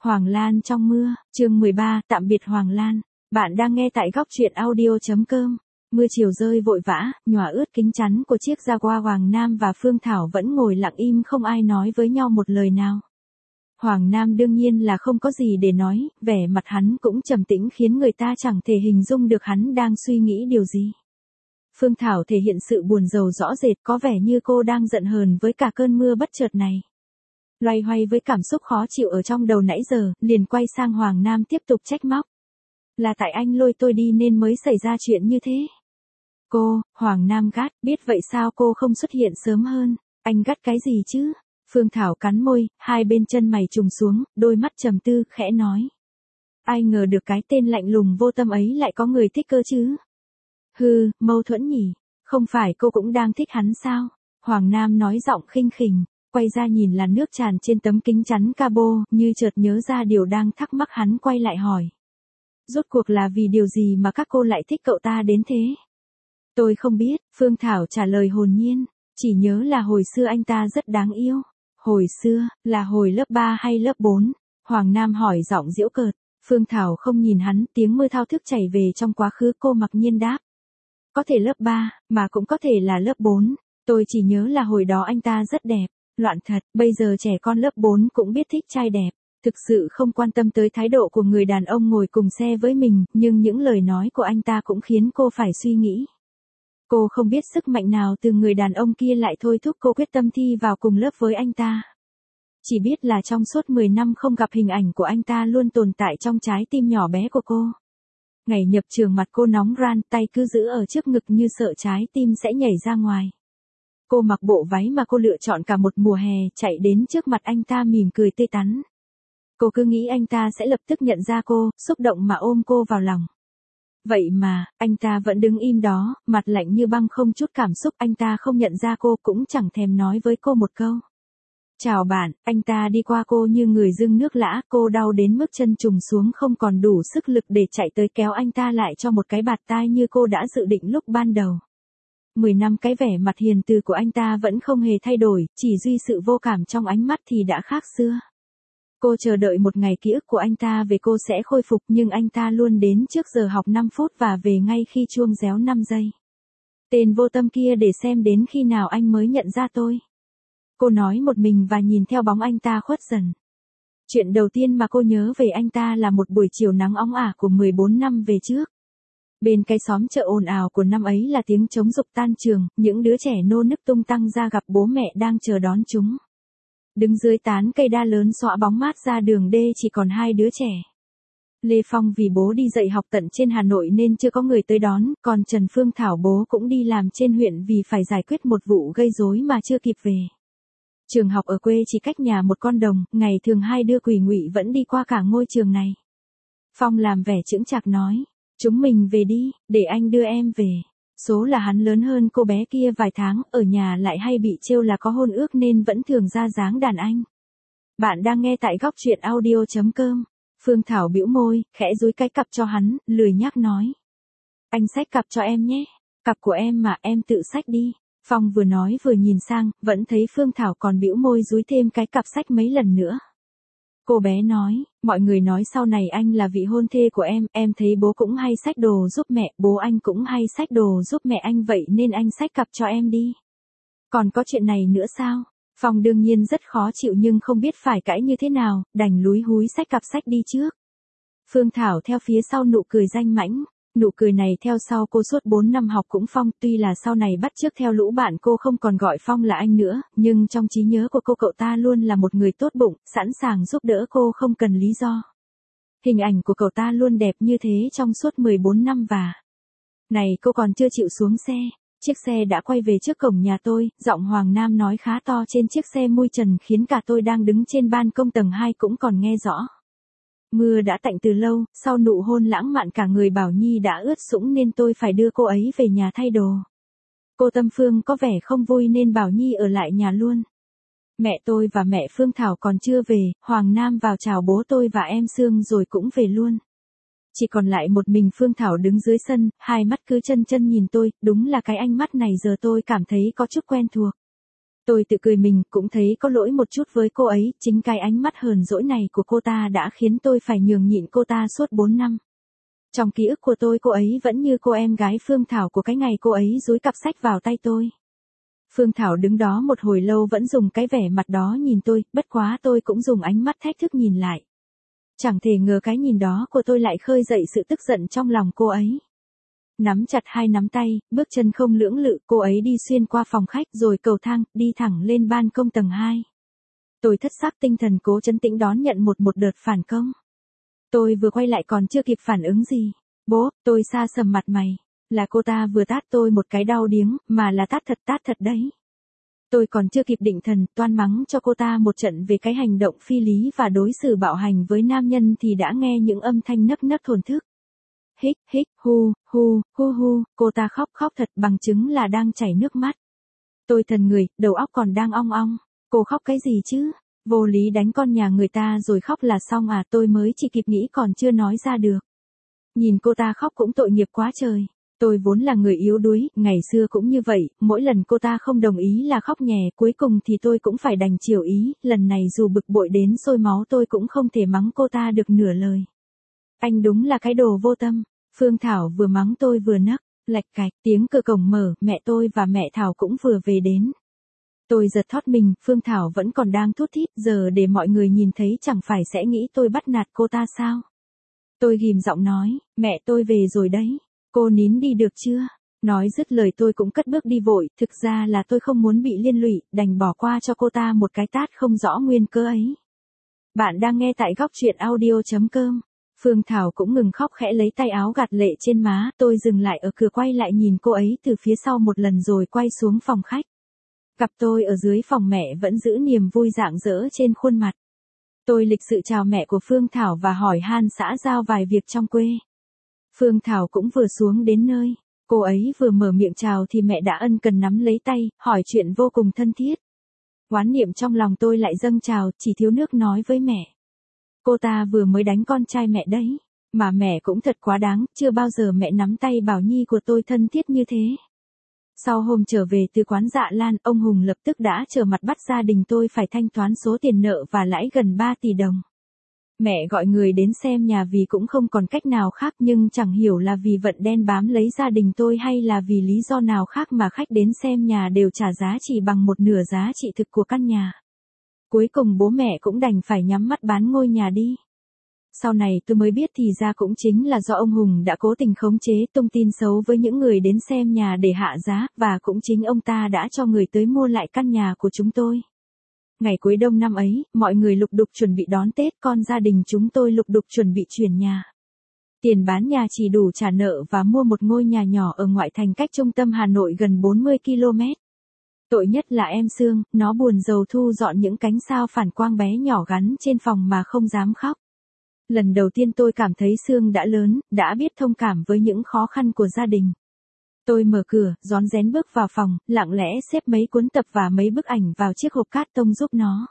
Hoàng Lan trong mưa, chương 13, tạm biệt Hoàng Lan. Bạn đang nghe tại góc truyện audio.com. Mưa chiều rơi vội vã, nhòa ướt kính chắn của chiếc Jaguar Hoàng Nam và Phương Thảo vẫn ngồi lặng im không ai nói với nhau một lời nào. Hoàng Nam đương nhiên là không có gì để nói, vẻ mặt hắn cũng trầm tĩnh khiến người ta chẳng thể hình dung được hắn đang suy nghĩ điều gì. Phương Thảo thể hiện sự buồn rầu rõ rệt, có vẻ như cô đang giận hờn với cả cơn mưa bất chợt này. Loay hoay với cảm xúc khó chịu ở trong đầu nãy giờ, liền quay sang Hoàng Nam tiếp tục trách móc. Là tại anh lôi tôi đi nên mới xảy ra chuyện như thế. Cô, Hoàng Nam gắt, biết vậy sao cô không xuất hiện sớm hơn, anh gắt cái gì chứ? Phương Thảo cắn môi, hai bên chân mày trùng xuống, đôi mắt trầm tư, khẽ nói. Ai ngờ được cái tên lạnh lùng vô tâm ấy lại có người thích cơ chứ? Hừ, mâu thuẫn nhỉ, không phải cô cũng đang thích hắn sao? Hoàng Nam nói giọng khinh khỉnh. Quay ra nhìn làn nước tràn trên tấm kính chắn cabo, như chợt nhớ ra điều đang thắc mắc hắn quay lại hỏi. Rốt cuộc là vì điều gì mà các cô lại thích cậu ta đến thế? Tôi không biết, Phương Thảo trả lời hồn nhiên, chỉ nhớ là hồi xưa anh ta rất đáng yêu. Hồi xưa, là hồi lớp 3 hay lớp 4? Hoàng Nam hỏi giọng giễu cợt, Phương Thảo không nhìn hắn, tiếng mưa thao thức chảy về trong quá khứ, cô mặc nhiên đáp. Có thể lớp 3, mà cũng có thể là lớp 4, tôi chỉ nhớ là hồi đó anh ta rất đẹp. Loạn thật, bây giờ trẻ con lớp 4 cũng biết thích trai đẹp, thực sự không quan tâm tới thái độ của người đàn ông ngồi cùng xe với mình, nhưng những lời nói của anh ta cũng khiến cô phải suy nghĩ. Cô không biết sức mạnh nào từ người đàn ông kia lại thôi thúc cô quyết tâm thi vào cùng lớp với anh ta. Chỉ biết là trong suốt 10 năm không gặp, hình ảnh của anh ta luôn tồn tại trong trái tim nhỏ bé của cô. Ngày nhập trường mặt cô nóng ran, tay cứ giữ ở trước ngực như sợ trái tim sẽ nhảy ra ngoài. Cô mặc bộ váy mà cô lựa chọn cả một mùa hè, chạy đến trước mặt anh ta mỉm cười tươi tắn. Cô cứ nghĩ anh ta sẽ lập tức nhận ra cô, xúc động mà ôm cô vào lòng. Vậy mà, anh ta vẫn đứng im đó, mặt lạnh như băng không chút cảm xúc, anh ta không nhận ra cô, cũng chẳng thèm nói với cô một câu. Chào bạn, anh ta đi qua cô như người dưng nước lã, cô đau đến mức chân trùng xuống không còn đủ sức lực để chạy tới kéo anh ta lại cho một cái bạt tai như cô đã dự định lúc ban đầu. 10 năm cái vẻ mặt hiền từ của anh ta vẫn không hề thay đổi, chỉ duy sự vô cảm trong ánh mắt thì đã khác xưa. Cô chờ đợi một ngày ký ức của anh ta về cô sẽ khôi phục, nhưng anh ta luôn đến trước giờ học 5 phút và về ngay khi chuông réo 5 giây. Tên vô tâm kia, để xem đến khi nào anh mới nhận ra tôi. Cô nói một mình và nhìn theo bóng anh ta khuất dần. Chuyện đầu tiên mà cô nhớ về anh ta là một buổi chiều nắng óng ả của 14 năm về trước. Bên cái xóm chợ ồn ào của năm ấy là tiếng trống dục tan trường, những đứa trẻ nô nức tung tăng ra gặp bố mẹ đang chờ đón chúng. Đứng dưới tán cây đa lớn xõa bóng mát ra đường D chỉ còn hai đứa trẻ. Lê Phong vì bố đi dạy học tận trên Hà Nội nên chưa có người tới đón, còn Trần Phương Thảo bố cũng đi làm trên huyện vì phải giải quyết một vụ gây rối mà chưa kịp về. Trường học ở quê chỉ cách nhà một con đồng, ngày thường hai đứa Quỳ Ngụy vẫn đi qua cả ngôi trường này. Phong làm vẻ chững chạc nói. Chúng mình về đi, để anh đưa em về. Số là hắn lớn hơn cô bé kia vài tháng, ở nhà lại hay bị trêu là có hôn ước nên vẫn thường ra dáng đàn anh. Bạn đang nghe tại góc truyện audio.com. Phương Thảo bĩu môi, khẽ dúi cái cặp cho hắn, lười nhác nói. Anh xách cặp cho em nhé. Cặp của em mà, em tự xách đi. Phong vừa nói vừa nhìn sang, vẫn thấy Phương Thảo còn bĩu môi dúi thêm cái cặp xách mấy lần nữa. Cô bé nói, mọi người nói sau này anh là vị hôn thê của em thấy bố cũng hay xách đồ giúp mẹ, bố anh cũng hay xách đồ giúp mẹ anh, vậy nên anh xách cặp cho em đi. Còn có chuyện này nữa sao? Phong đương nhiên rất khó chịu nhưng không biết phải cãi như thế nào, đành lúi húi xách cặp xách đi trước. Phương Thảo theo phía sau nụ cười danh mãnh. Nụ cười này theo sau cô suốt 4 năm học cũng Phong, tuy là sau này bắt chước theo lũ bạn cô không còn gọi Phong là anh nữa, nhưng trong trí nhớ của cô cậu ta luôn là một người tốt bụng, sẵn sàng giúp đỡ cô không cần lý do. Hình ảnh của cậu ta luôn đẹp như thế trong suốt 14 năm và... Này, cô còn chưa chịu xuống xe, chiếc xe đã quay về trước cổng nhà tôi, giọng Hoàng Nam nói khá to trên chiếc xe mui trần khiến cả tôi đang đứng trên ban công tầng 2 cũng còn nghe rõ. Mưa đã tạnh từ lâu, sau nụ hôn lãng mạn cả người Bảo Nhi đã ướt sũng nên tôi phải đưa cô ấy về nhà thay đồ. Cô Tâm Phương có vẻ không vui nên Bảo Nhi ở lại nhà luôn. Mẹ tôi và mẹ Phương Thảo còn chưa về, Hoàng Nam vào chào bố tôi và em Sương rồi cũng về luôn. Chỉ còn lại một mình Phương Thảo đứng dưới sân, hai mắt cứ chân chân nhìn tôi, đúng là cái ánh mắt này giờ tôi cảm thấy có chút quen thuộc. Tôi tự cười mình, cũng thấy có lỗi một chút với cô ấy, chính cái ánh mắt hờn dỗi này của cô ta đã khiến tôi phải nhường nhịn cô ta suốt 4 năm. Trong ký ức của tôi cô ấy vẫn như cô em gái Phương Thảo của cái ngày cô ấy dúi cặp sách vào tay tôi. Phương Thảo đứng đó một hồi lâu vẫn dùng cái vẻ mặt đó nhìn tôi, bất quá tôi cũng dùng ánh mắt thách thức nhìn lại. Chẳng thể ngờ cái nhìn đó của tôi lại khơi dậy sự tức giận trong lòng cô ấy. Nắm chặt hai nắm tay, bước chân không lưỡng lự, cô ấy đi xuyên qua phòng khách rồi cầu thang, đi thẳng lên ban công tầng 2. Tôi thất xác tinh thần cố trấn tĩnh đón nhận một đợt phản công. Tôi vừa quay lại còn chưa kịp phản ứng gì. Bố, tôi sa sầm mặt mày. Là cô ta vừa tát tôi một cái đau điếng, mà là tát thật đấy. Tôi còn chưa kịp định thần, toan mắng cho cô ta một trận về cái hành động phi lý và đối xử bạo hành với nam nhân thì đã nghe những âm thanh nấc nấc thổn thức. Hích, hích, hu, hu, hu hu, cô ta khóc thật bằng chứng là đang chảy nước mắt. Tôi thần người, đầu óc còn đang ong ong. Cô khóc cái gì chứ? Vô lý đánh con nhà người ta rồi khóc là xong à, tôi mới chỉ kịp nghĩ còn chưa nói ra được. Nhìn cô ta khóc cũng tội nghiệp quá trời. Tôi vốn là người yếu đuối, ngày xưa cũng như vậy, mỗi lần cô ta không đồng ý là khóc nhè, cuối cùng thì tôi cũng phải đành chiều ý, lần này dù bực bội đến sôi máu tôi cũng không thể mắng cô ta được nửa lời. Anh đúng là cái đồ vô tâm. Phương Thảo vừa mắng tôi vừa nấc, lạch cạch, tiếng cửa cổng mở, mẹ tôi và mẹ Thảo cũng vừa về đến. Tôi giật thót mình, Phương Thảo vẫn còn đang thút thít, giờ để mọi người nhìn thấy chẳng phải sẽ nghĩ tôi bắt nạt cô ta sao? Tôi ghim giọng nói, mẹ tôi về rồi đấy, cô nín đi được chưa? Nói dứt lời tôi cũng cất bước đi vội, thực ra là tôi không muốn bị liên lụy, đành bỏ qua cho cô ta một cái tát không rõ nguyên cớ ấy. Bạn đang nghe tại góc truyện audio.com. Phương Thảo cũng ngừng khóc khẽ lấy tay áo gạt lệ trên má, tôi dừng lại ở cửa quay lại nhìn cô ấy từ phía sau một lần rồi quay xuống phòng khách. Cặp tôi ở dưới phòng mẹ vẫn giữ niềm vui rạng rỡ trên khuôn mặt. Tôi lịch sự chào mẹ của Phương Thảo và hỏi han xã giao vài việc trong quê. Phương Thảo cũng vừa xuống đến nơi, cô ấy vừa mở miệng chào thì mẹ đã ân cần nắm lấy tay, hỏi chuyện vô cùng thân thiết. Oán niệm trong lòng tôi lại dâng trào, chỉ thiếu nước nói với mẹ. Cô ta vừa mới đánh con trai mẹ đấy, mà mẹ cũng thật quá đáng, chưa bao giờ mẹ nắm tay Bảo Nhi của tôi thân thiết như thế. Sau hôm trở về từ quán Dạ Lan, ông Hùng lập tức đã trở mặt bắt gia đình tôi phải thanh toán số tiền nợ và lãi gần 3 tỷ đồng. Mẹ gọi người đến xem nhà vì cũng không còn cách nào khác, nhưng chẳng hiểu là vì vận đen bám lấy gia đình tôi hay là vì lý do nào khác mà khách đến xem nhà đều trả giá chỉ bằng một nửa giá trị thực của căn nhà. Cuối cùng bố mẹ cũng đành phải nhắm mắt bán ngôi nhà đi. Sau này tôi mới biết thì ra cũng chính là do ông Hùng đã cố tình khống chế tung tin xấu với những người đến xem nhà để hạ giá, và cũng chính ông ta đã cho người tới mua lại căn nhà của chúng tôi. Ngày cuối đông năm ấy, mọi người lục đục chuẩn bị đón Tết, con gia đình chúng tôi lục đục chuẩn bị chuyển nhà. Tiền bán nhà chỉ đủ trả nợ và mua một ngôi nhà nhỏ ở ngoại thành cách trung tâm Hà Nội gần 40 km. Tội nhất là em Sương, nó buồn rầu thu dọn những cánh sao phản quang bé nhỏ gắn trên phòng mà không dám khóc. Lần đầu tiên tôi cảm thấy Sương đã lớn, đã biết thông cảm với những khó khăn của gia đình. Tôi mở cửa, rón rén bước vào phòng, lặng lẽ xếp mấy cuốn tập và mấy bức ảnh vào chiếc hộp cát tông giúp nó.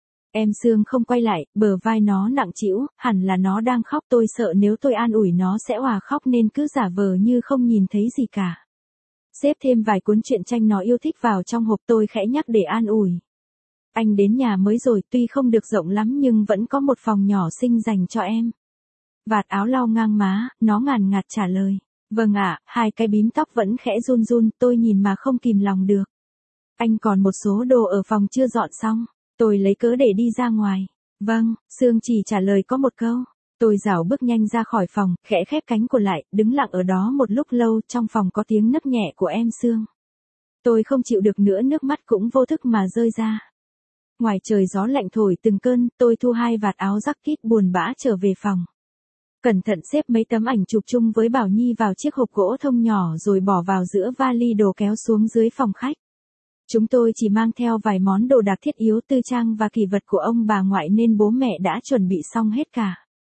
Em Sương không quay lại, bờ vai nó nặng trĩu, hẳn là nó đang khóc, tôi sợ nếu tôi an ủi nó sẽ òa khóc nên cứ giả vờ như không nhìn thấy gì cả. Xếp thêm vài cuốn truyện tranh nó yêu thích vào trong hộp, tôi khẽ nhắc để an ủi. Anh đến nhà mới rồi, tuy không được rộng lắm nhưng vẫn có một phòng nhỏ xinh dành cho em. Vạt áo lau ngang má, nó ngàn ngạt trả lời. Vâng ạ, hai cái bím tóc vẫn khẽ run run, tôi nhìn mà không kìm lòng được. Anh còn một số đồ ở phòng chưa dọn xong, tôi lấy cớ để đi ra ngoài. Vâng, Sương chỉ trả lời có một câu. Tôi rảo bước nhanh ra khỏi phòng, khẽ khép cánh cửa lại, đứng lặng ở đó một lúc lâu, trong phòng có tiếng nấc nhẹ của em Sương. Tôi không chịu được nữa, nước mắt cũng vô thức mà rơi ra. Ngoài trời gió lạnh thổi từng cơn, tôi thu hai vạt áo jacket buồn bã trở về phòng. Cẩn thận xếp mấy tấm ảnh chụp chung với Bảo Nhi vào chiếc hộp gỗ thông nhỏ rồi bỏ vào giữa vali đồ kéo xuống dưới phòng khách. Chúng tôi chỉ mang theo vài món đồ đạc thiết yếu, tư trang và kỷ vật của ông bà ngoại nên bố mẹ đã chuẩn bị xong hết cả.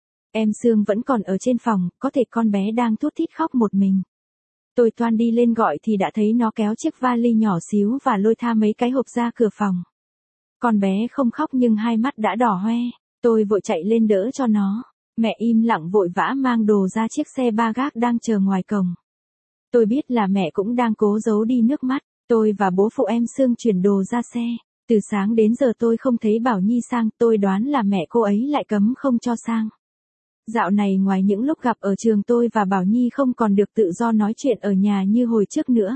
Em Sương vẫn còn ở trên phòng, có thể con bé đang thút thít khóc một mình. Tôi toan đi lên gọi thì đã thấy nó kéo chiếc vali nhỏ xíu và lôi tha mấy cái hộp ra cửa phòng. Con bé không khóc nhưng hai mắt đã đỏ hoe, tôi vội chạy lên đỡ cho nó. Mẹ im lặng vội vã mang đồ ra chiếc xe ba gác đang chờ ngoài cổng. Tôi biết là mẹ cũng đang cố giấu đi nước mắt. Tôi và bố phụ em Sương chuyển đồ ra xe. Từ sáng đến giờ tôi không thấy Bảo Nhi sang, tôi đoán là mẹ cô ấy lại cấm không cho sang. Dạo này ngoài những lúc gặp ở trường, tôi và Bảo Nhi không còn được tự do nói chuyện ở nhà như hồi trước nữa.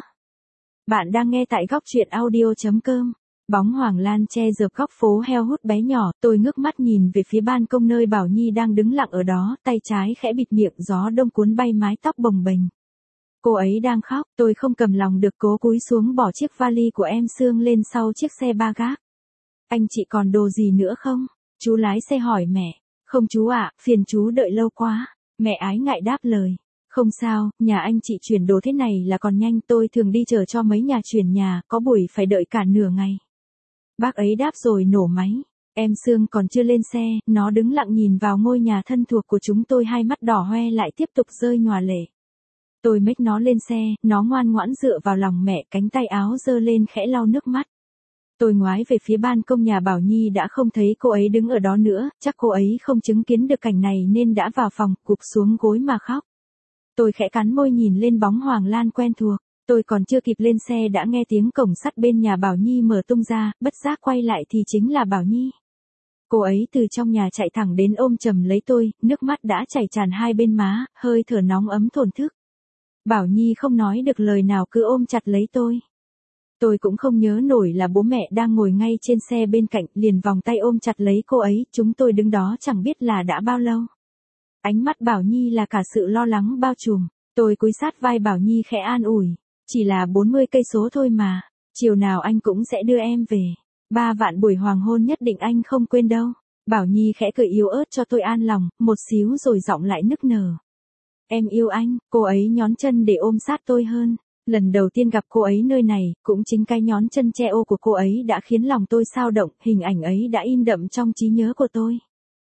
Bạn đang nghe tại góc truyện audio.com. Bóng Hoàng Lan che dợp góc phố heo hút bé nhỏ, tôi ngước mắt nhìn về phía ban công nơi Bảo Nhi đang đứng lặng ở đó, tay trái khẽ bịt miệng, gió đông cuốn bay mái tóc bồng bềnh. Cô ấy đang khóc, tôi không cầm lòng được cố cúi xuống bỏ chiếc vali của em Sương lên sau chiếc xe ba gác. Anh chị còn đồ gì nữa không? Chú lái xe hỏi mẹ. Không chú ạ, phiền chú đợi lâu quá. Mẹ ái ngại đáp lời. Không sao, nhà anh chị chuyển đồ thế này là còn nhanh, tôi thường đi chở cho mấy nhà chuyển nhà, có buổi phải đợi cả nửa ngày. Bác ấy đáp rồi nổ máy. Em Sương còn chưa lên xe, nó đứng lặng nhìn vào ngôi nhà thân thuộc của chúng tôi, hai mắt đỏ hoe lại tiếp tục rơi nhòa lệ. Tôi mếch nó lên xe, nó ngoan ngoãn dựa vào lòng mẹ, cánh tay áo giơ lên khẽ lau nước mắt. Tôi ngoái về phía ban công nhà Bảo Nhi, đã không thấy cô ấy đứng ở đó nữa, chắc cô ấy không chứng kiến được cảnh này nên đã vào phòng, gục xuống gối mà khóc. Tôi khẽ cắn môi nhìn lên bóng Hoàng Lan quen thuộc, tôi còn chưa kịp lên xe đã nghe tiếng cổng sắt bên nhà Bảo Nhi mở tung ra, bất giác quay lại thì chính là Bảo Nhi. Cô ấy từ trong nhà chạy thẳng đến ôm chầm lấy tôi, nước mắt đã chảy tràn hai bên má, hơi thở nóng ấm thổn thức. Bảo Nhi không nói được lời nào cứ ôm chặt lấy tôi. Tôi cũng không nhớ nổi là bố mẹ đang ngồi ngay trên xe bên cạnh, liền vòng tay ôm chặt lấy cô ấy, chúng tôi đứng đó chẳng biết là đã bao lâu. Ánh mắt Bảo Nhi là cả sự lo lắng bao trùm, tôi cúi sát vai Bảo Nhi khẽ an ủi, chỉ là 40 cây số thôi mà, chiều nào anh cũng sẽ đưa em về, 3 vạn buổi hoàng hôn nhất định anh không quên đâu. Bảo Nhi khẽ cười yếu ớt cho tôi an lòng, một xíu rồi giọng lại nức nở. Em yêu anh, cô ấy nhón chân để ôm sát tôi hơn. Lần đầu tiên gặp cô ấy nơi này, cũng chính cái nhón chân che ô của cô ấy đã khiến lòng tôi xao động, hình ảnh ấy đã in đậm trong trí nhớ của tôi.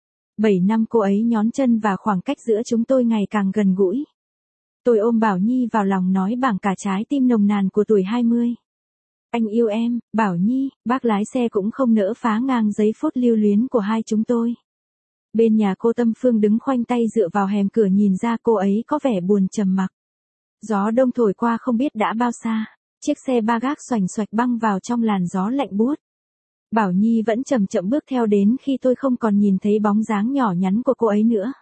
7 năm cô ấy nhón chân và khoảng cách giữa chúng tôi ngày càng gần gũi. Tôi ôm Bảo Nhi vào lòng nói bằng cả trái tim nồng nàn của tuổi 20. Anh yêu em, Bảo Nhi. Bác lái xe cũng không nỡ phá ngang giây phút lưu luyến của hai chúng tôi. Bên nhà cô Tâm Phương đứng khoanh tay dựa vào rèm cửa nhìn ra, cô ấy có vẻ buồn trầm mặc. Gió đông thổi qua không biết đã bao xa, chiếc xe ba gác xoành xoạch băng vào trong làn gió lạnh buốt. Bảo Nhi vẫn chậm chậm bước theo đến khi tôi không còn nhìn thấy bóng dáng nhỏ nhắn của cô ấy nữa.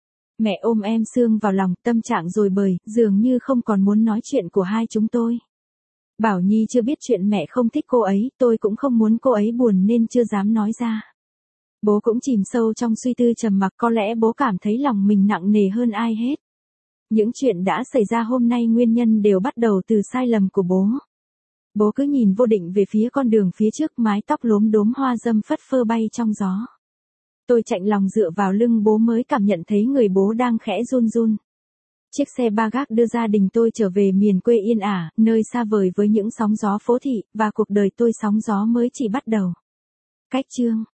Mẹ ôm em Sương vào lòng, tâm trạng dồi bời, dường như không còn muốn nói chuyện của hai chúng tôi. Bảo Nhi chưa biết chuyện mẹ không thích cô ấy, tôi cũng không muốn cô ấy buồn nên chưa dám nói ra. Bố cũng chìm sâu trong suy tư trầm mặc, có lẽ bố cảm thấy lòng mình nặng nề hơn ai hết. Những chuyện đã xảy ra hôm nay nguyên nhân đều bắt đầu từ sai lầm của bố. Bố cứ nhìn vô định về phía con đường phía trước, mái tóc lốm đốm hoa dâm phất phơ bay trong gió. Tôi chạnh lòng dựa vào lưng bố mới cảm nhận thấy người bố đang khẽ run run. Chiếc xe ba gác đưa gia đình tôi trở về miền quê yên ả, nơi xa vời với những sóng gió phố thị, và cuộc đời tôi sóng gió mới chỉ bắt đầu. Cách chương